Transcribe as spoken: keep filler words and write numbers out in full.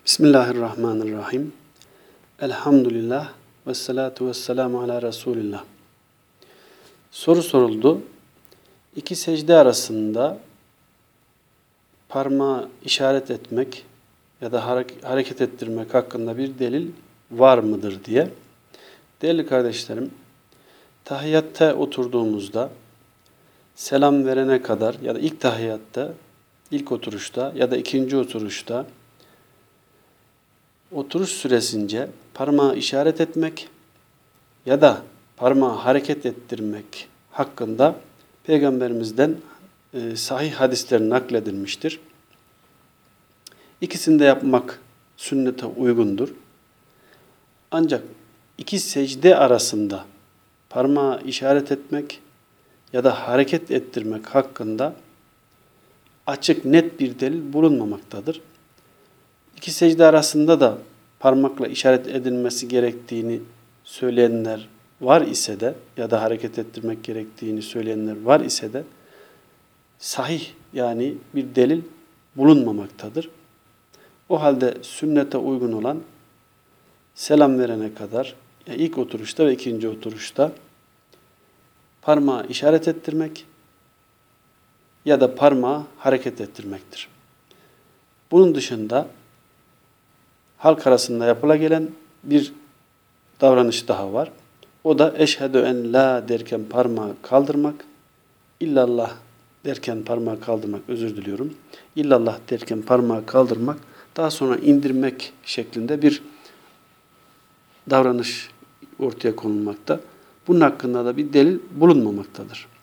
Bismillahirrahmanirrahim. Elhamdülillah ve salatu ve selamu ala Resulillah. Soru soruldu. İki secde arasında parmağı işaret etmek ya da hareket ettirmek hakkında bir delil var mıdır diye. Değerli kardeşlerim, tahiyyatta oturduğumuzda selam verene kadar ya da ilk tahiyyatta, ilk oturuşta ya da ikinci oturuşta oturuş süresince parmağı işaret etmek ya da parmağı hareket ettirmek hakkında Peygamberimizden e, sahih hadisler nakledilmiştir. İkisini de yapmak sünnete uygundur. Ancak iki secde arasında parmağı işaret etmek ya da hareket ettirmek hakkında açık, net bir delil bulunmamaktadır. İki secde arasında da parmakla işaret edilmesi gerektiğini söyleyenler var ise de ya da hareket ettirmek gerektiğini söyleyenler var ise de sahih, yani bir delil bulunmamaktadır. O halde sünnete uygun olan selam verene kadar, yani ilk oturuşta ve ikinci oturuşta parmağı işaret ettirmek ya da parmağı hareket ettirmektir. Bunun dışında halk arasında yapılagelen bir davranış daha var. O da eşhedü en la derken parmağı kaldırmak, illallah derken parmağı kaldırmak, özür diliyorum. İllallah derken parmağı kaldırmak, daha sonra indirmek şeklinde bir davranış ortaya konulmakta. Bunun hakkında da bir delil bulunmamaktadır.